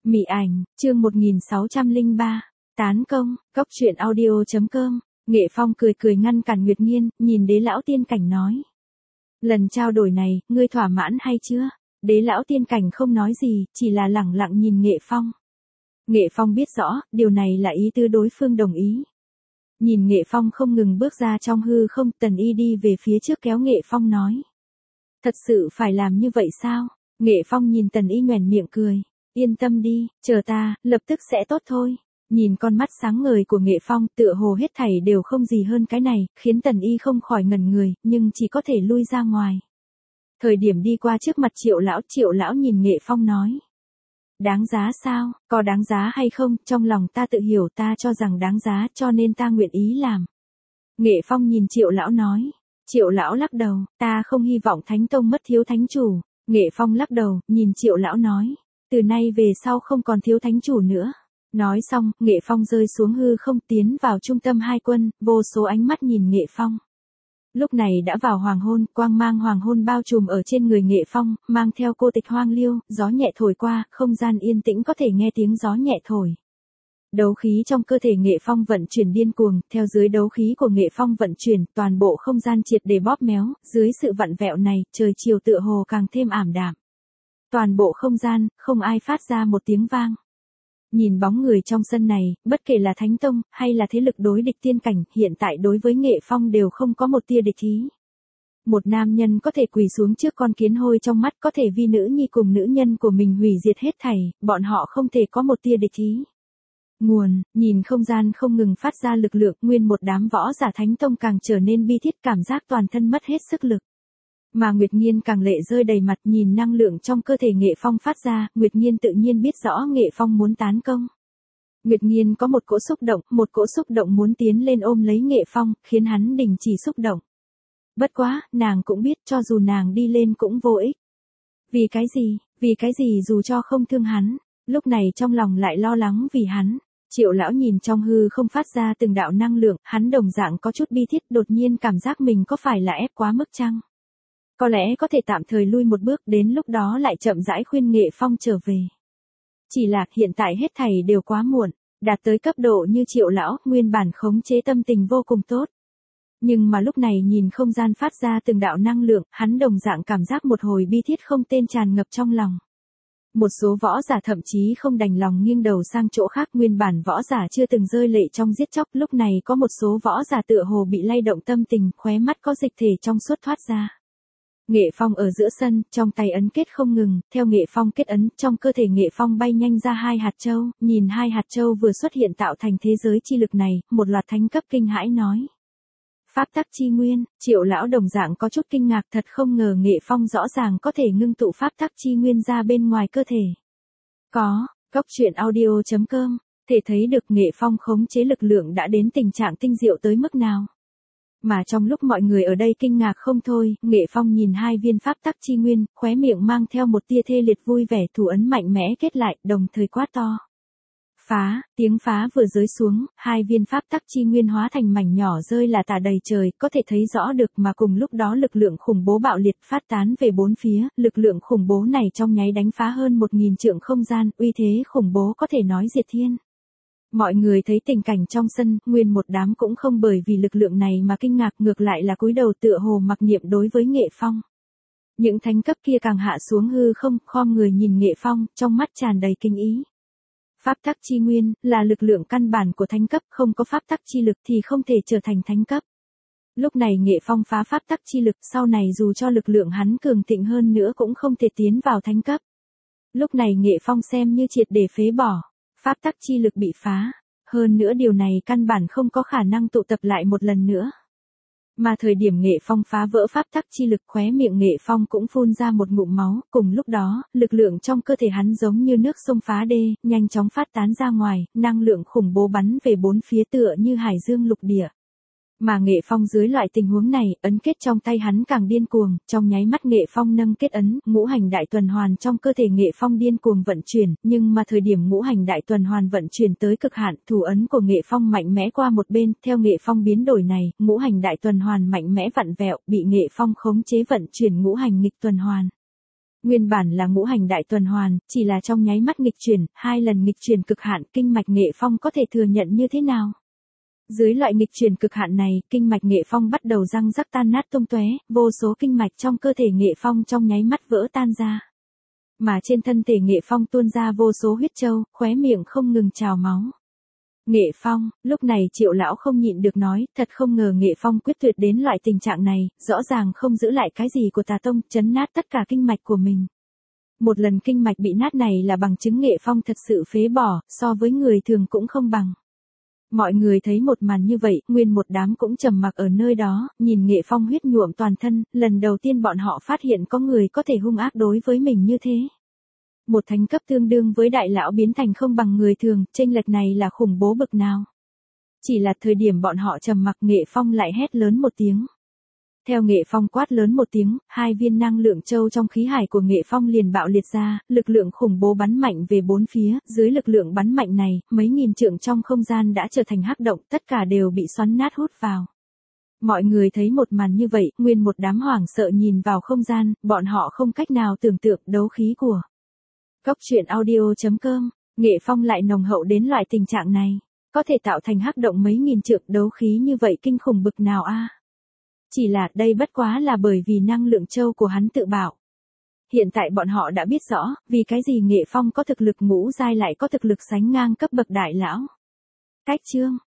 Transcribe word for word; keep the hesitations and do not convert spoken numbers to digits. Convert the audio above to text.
Mị ảnh, chương một nghìn sáu trăm lẻ ba, tán công, cốc truyện audio chấm com, Nghệ Phong cười cười ngăn cản Nguyệt Nghiên, nhìn Đế lão tiên cảnh nói. Lần trao đổi này, ngươi thỏa mãn hay chưa? Đế lão tiên cảnh không nói gì, chỉ là lẳng lặng nhìn Nghệ Phong. Nghệ Phong biết rõ, điều này là ý tứ đối phương đồng ý. Nhìn Nghệ Phong không ngừng bước ra trong hư không, Tần Y đi về phía trước kéo Nghệ Phong nói. Thật sự phải làm như vậy sao? Nghệ Phong nhìn Tần Y nhoẻn miệng cười. Yên tâm đi, chờ ta, lập tức sẽ tốt thôi. Nhìn con mắt sáng ngời của Nghệ Phong, tựa hồ hết thảy đều không gì hơn cái này, khiến Tần Y không khỏi ngẩn người, nhưng chỉ có thể lui ra ngoài. Thời điểm đi qua trước mặt Triệu lão, Triệu lão nhìn Nghệ Phong nói. Đáng giá sao, có đáng giá hay không, trong lòng ta tự hiểu, ta cho rằng đáng giá, cho nên ta nguyện ý làm. Nghệ Phong nhìn Triệu lão nói. Triệu lão lắc đầu, ta không hy vọng Thánh Tông mất thiếu thánh chủ. Nghệ Phong lắc đầu, nhìn Triệu lão nói. Từ nay về sau không còn thiếu thánh chủ nữa. Nói xong, Nghệ Phong rơi xuống hư không, tiến vào trung tâm hai quân, vô số ánh mắt nhìn Nghệ Phong. Lúc này đã vào hoàng hôn, quang mang hoàng hôn bao trùm ở trên người Nghệ Phong, mang theo cô tịch hoang liêu, gió nhẹ thổi qua, không gian yên tĩnh có thể nghe tiếng gió nhẹ thổi. Đấu khí trong cơ thể Nghệ Phong vận chuyển điên cuồng, theo dưới đấu khí của Nghệ Phong vận chuyển, toàn bộ không gian triệt để bóp méo, dưới sự vặn vẹo này, trời chiều tựa hồ càng thêm ảm đạm. Toàn bộ không gian, không ai phát ra một tiếng vang. Nhìn bóng người trong sân này, bất kể là Thánh Tông, hay là thế lực đối địch tiên cảnh, hiện tại đối với Nghệ Phong đều không có một tia địch ý. Một nam nhân có thể quỳ xuống trước con kiến hôi trong mắt, có thể vì nữ nhi cùng nữ nhân của mình hủy diệt hết thảy, bọn họ không thể có một tia địch ý. Nguồn, nhìn không gian không ngừng phát ra lực lượng, nguyên một đám võ giả Thánh Tông càng trở nên bi thiết, cảm giác toàn thân mất hết sức lực. Mà Nguyệt Nghiên càng lệ rơi đầy mặt, nhìn năng lượng trong cơ thể Nghệ Phong phát ra, Nguyệt Nghiên tự nhiên biết rõ Nghệ Phong muốn tán công. Nguyệt Nghiên có một cỗ xúc động, một cỗ xúc động muốn tiến lên ôm lấy Nghệ Phong, khiến hắn đình chỉ xúc động. Bất quá, nàng cũng biết cho dù nàng đi lên cũng vô ích. Vì cái gì, vì cái gì dù cho không thương hắn, lúc này trong lòng lại lo lắng vì hắn. Triệu lão nhìn trong hư không phát ra từng đạo năng lượng, hắn đồng dạng có chút bi thiết, đột nhiên cảm giác mình có phải là ép quá mức chăng? Có lẽ có thể tạm thời lui một bước, đến lúc đó lại chậm rãi khuyên Nghệ Phong trở về. Chỉ là hiện tại hết thảy đều quá muộn, đạt tới cấp độ như Triệu lão, nguyên bản khống chế tâm tình vô cùng tốt. Nhưng mà lúc này nhìn không gian phát ra từng đạo năng lượng, hắn đồng dạng cảm giác một hồi bi thiết không tên tràn ngập trong lòng. Một số võ giả thậm chí không đành lòng nghiêng đầu sang chỗ khác, nguyên bản võ giả chưa từng rơi lệ trong giết chóc, lúc này có một số võ giả tựa hồ bị lay động tâm tình, khóe mắt có dịch thể trong suốt thoát ra. Nghệ Phong ở giữa sân, trong tay ấn kết không ngừng, theo Nghệ Phong kết ấn, trong cơ thể Nghệ Phong bay nhanh ra hai hạt châu, nhìn hai hạt châu vừa xuất hiện tạo thành thế giới chi lực này, một loạt thánh cấp kinh hãi nói. Pháp tắc chi nguyên, Triệu lão đồng dạng có chút kinh ngạc, thật không ngờ Nghệ Phong rõ ràng có thể ngưng tụ pháp tắc chi nguyên ra bên ngoài cơ thể. Có, cốc truyện audio chấm com, thể thấy được Nghệ Phong khống chế lực lượng đã đến tình trạng tinh diệu tới mức nào. Mà trong lúc mọi người ở đây kinh ngạc không thôi, Nghệ Phong nhìn hai viên pháp tắc chi nguyên, khóe miệng mang theo một tia thê liệt vui vẻ, thủ ấn mạnh mẽ kết lại, đồng thời quát to. Phá, tiếng phá vừa rơi xuống, hai viên pháp tắc chi nguyên hóa thành mảnh nhỏ rơi là tả đầy trời, có thể thấy rõ được, mà cùng lúc đó lực lượng khủng bố bạo liệt phát tán về bốn phía, lực lượng khủng bố này trong nháy đánh phá hơn một nghìn trượng không gian, uy thế khủng bố có thể nói diệt thiên. Mọi người thấy tình cảnh trong sân, nguyên một đám cũng không bởi vì lực lượng này mà kinh ngạc, ngược lại là cúi đầu tựa hồ mặc niệm đối với Nghệ Phong. Những thánh cấp kia càng hạ xuống hư không, khom người nhìn Nghệ Phong, trong mắt tràn đầy kinh ý. Pháp tắc chi nguyên, là lực lượng căn bản của thánh cấp, không có pháp tắc chi lực thì không thể trở thành thánh cấp. Lúc này Nghệ Phong phá pháp tắc chi lực, sau này dù cho lực lượng hắn cường thịnh hơn nữa cũng không thể tiến vào thánh cấp. Lúc này Nghệ Phong xem như triệt để phế bỏ. Pháp tắc chi lực bị phá, hơn nữa điều này căn bản không có khả năng tụ tập lại một lần nữa. Mà thời điểm Nghệ Phong phá vỡ pháp tắc chi lực, khóe miệng Nghệ Phong cũng phun ra một ngụm máu, cùng lúc đó, lực lượng trong cơ thể hắn giống như nước sông phá đê, nhanh chóng phát tán ra ngoài, năng lượng khủng bố bắn về bốn phía tựa như hải dương lục địa. Mà Nghệ Phong dưới loại tình huống này, ấn kết trong tay hắn càng điên cuồng, trong nháy mắt Nghệ Phong nâng kết ấn, ngũ hành đại tuần hoàn trong cơ thể Nghệ Phong điên cuồng vận chuyển, nhưng mà thời điểm ngũ hành đại tuần hoàn vận chuyển tới cực hạn, thủ ấn của Nghệ Phong mạnh mẽ qua một bên, theo Nghệ Phong biến đổi này, ngũ hành đại tuần hoàn mạnh mẽ vặn vẹo, bị Nghệ Phong khống chế vận chuyển ngũ hành nghịch tuần hoàn. Nguyên bản là ngũ hành đại tuần hoàn, chỉ là trong nháy mắt nghịch chuyển, hai lần nghịch chuyển cực hạn, kinh mạch Nghệ Phong có thể thừa nhận như thế nào? Dưới loại nghịch chuyển cực hạn này, kinh mạch Nghệ Phong bắt đầu răng rắc tan nát tung tóe, vô số kinh mạch trong cơ thể Nghệ Phong trong nháy mắt vỡ tan ra. Mà trên thân thể Nghệ Phong tuôn ra vô số huyết châu, khóe miệng không ngừng trào máu. Nghệ Phong, lúc này Triệu lão không nhịn được nói, thật không ngờ Nghệ Phong quyết tuyệt đến loại tình trạng này, rõ ràng không giữ lại cái gì của Tà Tông, chấn nát tất cả kinh mạch của mình. Một lần kinh mạch bị nát này là bằng chứng Nghệ Phong thật sự phế bỏ, so với người thường cũng không bằng. Mọi người thấy một màn như vậy, nguyên một đám cũng trầm mặc ở nơi đó, nhìn Nghệ Phong huyết nhuộm toàn thân, lần đầu tiên bọn họ phát hiện có người có thể hung ác đối với mình như thế. Một thánh cấp tương đương với đại lão biến thành không bằng người thường, chênh lệch này là khủng bố bực nào. Chỉ là thời điểm bọn họ trầm mặc, Nghệ Phong lại hét lớn một tiếng. Theo Nghệ Phong quát lớn một tiếng, hai viên năng lượng châu trong khí hải của Nghệ Phong liền bạo liệt ra, lực lượng khủng bố bắn mạnh về bốn phía, dưới lực lượng bắn mạnh này, mấy nghìn trượng trong không gian đã trở thành hắc động, tất cả đều bị xoắn nát hút vào. Mọi người thấy một màn như vậy, nguyên một đám hoảng sợ nhìn vào không gian, bọn họ không cách nào tưởng tượng đấu khí của Cốc truyện audio chấm com, Nghệ Phong lại nồng hậu đến loại tình trạng này, có thể tạo thành hắc động mấy nghìn trượng, đấu khí như vậy kinh khủng bực nào a? Chỉ là đây bất quá là bởi vì năng lượng châu của hắn tự bạo. Hiện tại bọn họ đã biết rõ, vì cái gì Nghệ Phong có thực lực ngũ giai lại có thực lực sánh ngang cấp bậc đại lão. Cách chương